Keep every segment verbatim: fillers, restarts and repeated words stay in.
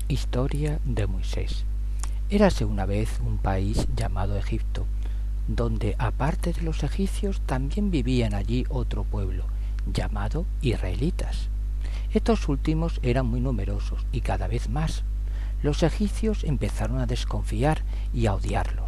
Historia de Moisés. Érase una vez un país llamado Egipto, donde aparte de los egipcios también vivían allí otro pueblo, llamado israelitas. Estos últimos eran muy numerosos y cada vez más. Los egipcios empezaron a desconfiar y a odiarlos.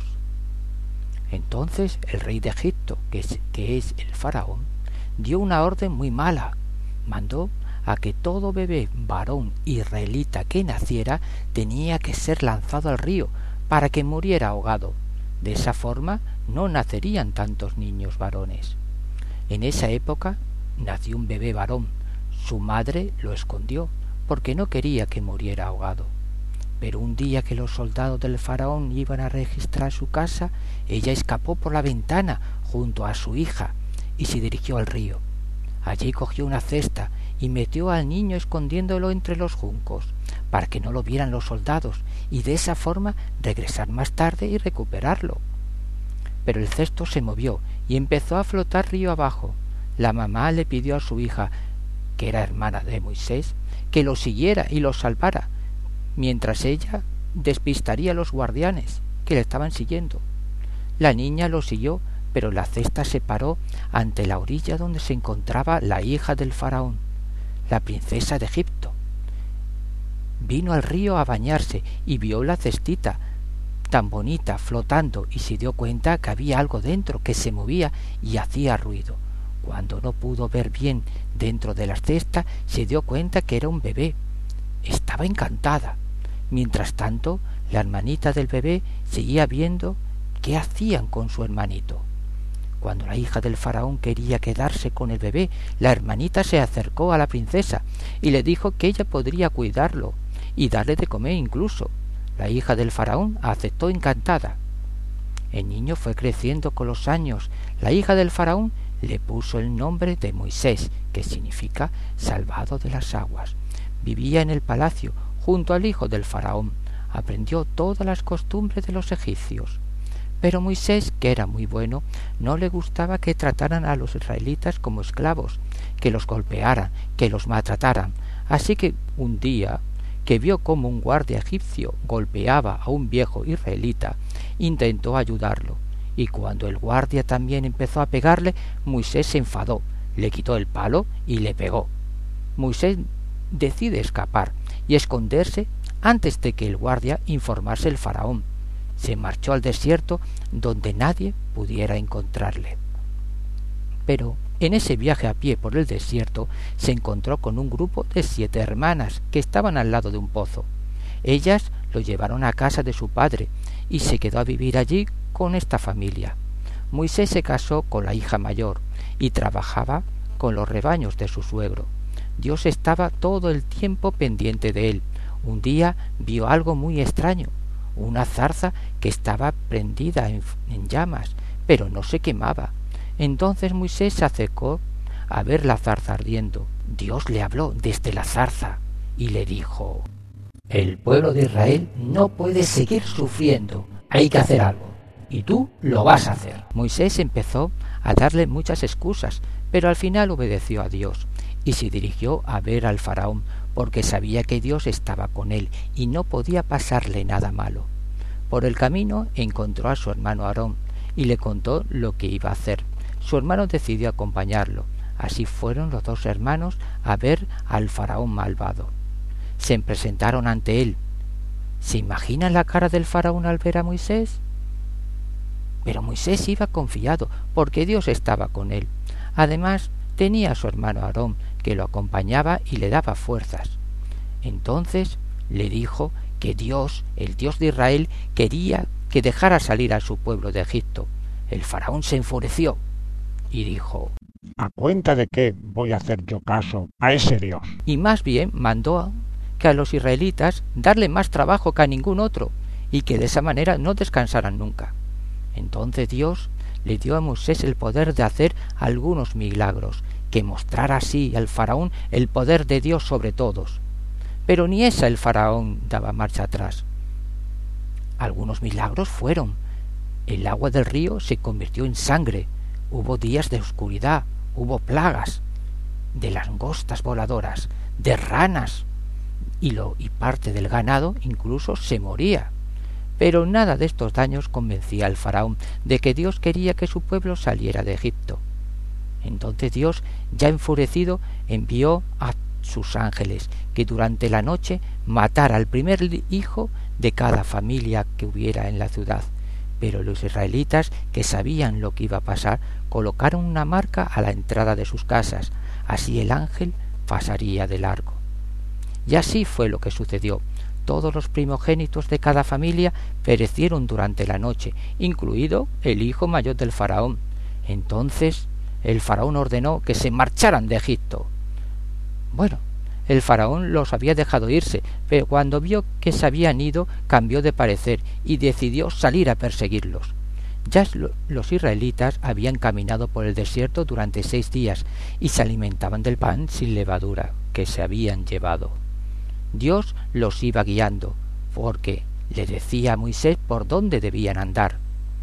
Entonces el rey de Egipto, que es, que es el faraón, dio una orden muy mala. Mandó a que todo bebé varón israelita que naciera tenía que ser lanzado al río para que muriera ahogado. De esa forma no nacerían tantos niños varones. En esa época nació un bebé varón. Su madre lo escondió porque no quería que muriera ahogado. Pero un día que los soldados del faraón iban a registrar su casa, ella escapó por la ventana junto a su hija y se dirigió al río. Allí cogió una cesta y metió al niño escondiéndolo entre los juncos, para que no lo vieran los soldados, y de esa forma regresar más tarde y recuperarlo. Pero el cesto se movió y empezó a flotar río abajo. La mamá le pidió a su hija, que era hermana de Moisés, que lo siguiera y lo salvara, mientras ella despistaría a los guardianes que le estaban siguiendo. La niña lo siguió, pero la cesta se paró ante la orilla donde se encontraba la hija del faraón, la princesa de Egipto. Vino al río a bañarse y vio la cestita tan bonita flotando y se dio cuenta que había algo dentro que se movía y hacía ruido. Cuando no pudo ver bien dentro de la cesta, se dio cuenta que era un bebé. Estaba encantada. Mientras tanto, la hermanita del bebé seguía viendo qué hacían con su hermanito. Cuando la hija del faraón quería quedarse con el bebé, la hermanita se acercó a la princesa y le dijo que ella podría cuidarlo y darle de comer incluso. La hija del faraón aceptó encantada. El niño fue creciendo con los años. La hija del faraón le puso el nombre de Moisés, que significa salvado de las aguas. Vivía en el palacio junto al hijo del faraón. Aprendió todas las costumbres de los egipcios. Pero Moisés, que era muy bueno, no le gustaba que trataran a los israelitas como esclavos, que los golpearan, que los maltrataran. Así que un día, que vio cómo un guardia egipcio golpeaba a un viejo israelita, intentó ayudarlo. Y cuando el guardia también empezó a pegarle, Moisés se enfadó, le quitó el palo y le pegó. Moisés decide escapar y esconderse antes de que el guardia informase al faraón. Se marchó al desierto donde nadie pudiera encontrarle. Pero en ese viaje a pie por el desierto se encontró con un grupo de siete hermanas que estaban al lado de un pozo. Ellas lo llevaron a casa de su padre y se quedó a vivir allí con esta familia. Moisés se casó con la hija mayor y trabajaba con los rebaños de su suegro. Dios estaba todo el tiempo pendiente de él. Un día vio algo muy extraño. Una zarza que estaba prendida en, en llamas, pero no se quemaba. Entonces Moisés se acercó a ver la zarza ardiendo. Dios le habló desde la zarza y le dijo: el pueblo de Israel no puede seguir sufriendo, hay que hacer algo, y tú lo vas a hacer. Moisés empezó a darle muchas excusas, pero al final obedeció a Dios y se dirigió a ver al faraón, porque sabía que Dios estaba con él y no podía pasarle nada malo. Por el camino encontró a su hermano Aarón y le contó lo que iba a hacer. Su hermano decidió acompañarlo. Así fueron los dos hermanos a ver al faraón malvado. Se presentaron ante él. ¿Se imaginan la cara del faraón al ver a Moisés? Pero Moisés iba confiado porque Dios estaba con él. Además, tenía a su hermano Aarón que lo acompañaba y le daba fuerzas. Entonces le dijo que Dios, el Dios de Israel, quería que dejara salir a su pueblo de Egipto. El faraón se enfureció y dijo: ¿a cuenta de qué voy a hacer yo caso a ese Dios? Y más bien mandó que a los israelitas darle más trabajo que a ningún otro y que de esa manera no descansaran nunca. Entonces Dios le dio a Moisés el poder de hacer algunos milagros, que mostrara así al faraón el poder de Dios sobre todos. Pero ni esa el faraón daba marcha atrás. Algunos milagros fueron: el agua del río se convirtió en sangre, hubo días de oscuridad, hubo plagas de langostas voladoras, de ranas y, lo, y parte del ganado incluso se moría. Pero nada de estos daños convencía al faraón de que Dios quería que su pueblo saliera de Egipto. Entonces Dios, ya enfurecido, envió a sus ángeles que durante la noche matara al primer hijo de cada familia que hubiera en la ciudad. Pero los israelitas, que sabían lo que iba a pasar, colocaron una marca a la entrada de sus casas. Así el ángel pasaría de largo. Y así fue lo que sucedió. Todos los primogénitos de cada familia perecieron durante la noche, incluido el hijo mayor del faraón. Entonces el faraón ordenó que se marcharan de Egipto. Bueno, el faraón los había dejado irse, pero cuando vio que se habían ido, cambió de parecer y decidió salir a perseguirlos. Ya los israelitas habían caminado por el desierto durante seis días y se alimentaban del pan sin levadura que se habían llevado. Dios los iba guiando, porque le decía a Moisés por dónde debían andar.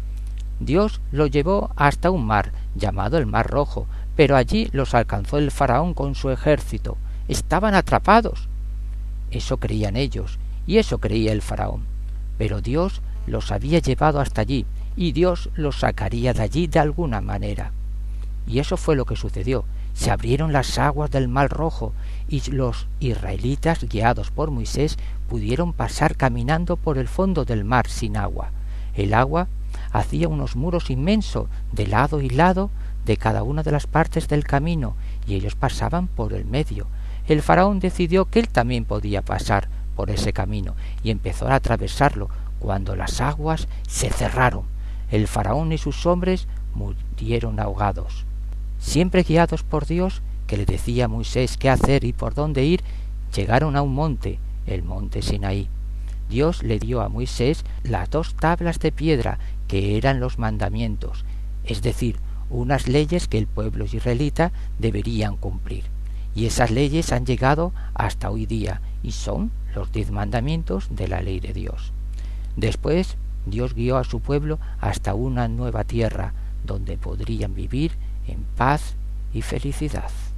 Dios los llevó hasta un mar, llamado el Mar Rojo, pero allí los alcanzó el faraón con su ejército. Estaban atrapados. Eso creían ellos, y eso creía el faraón. Pero Dios los había llevado hasta allí, y Dios los sacaría de allí de alguna manera. Y eso fue lo que sucedió. Se abrieron las aguas del Mar Rojo, y los israelitas, guiados por Moisés, pudieron pasar caminando por el fondo del mar sin agua. El agua hacía unos muros inmensos de lado y lado de cada una de las partes del camino, y ellos pasaban por el medio. El faraón decidió que él también podía pasar por ese camino, y empezó a atravesarlo cuando las aguas se cerraron. El faraón y sus hombres murieron ahogados. Siempre guiados por Dios, que le decía a Moisés qué hacer y por dónde ir, llegaron a un monte, el monte Sinaí. Dios le dio a Moisés las dos tablas de piedra que eran los mandamientos, es decir, unas leyes que el pueblo israelita deberían cumplir. Y esas leyes han llegado hasta hoy día y son los diez mandamientos de la ley de Dios. Después Dios guió a su pueblo hasta una nueva tierra donde podrían vivir en paz y felicidad.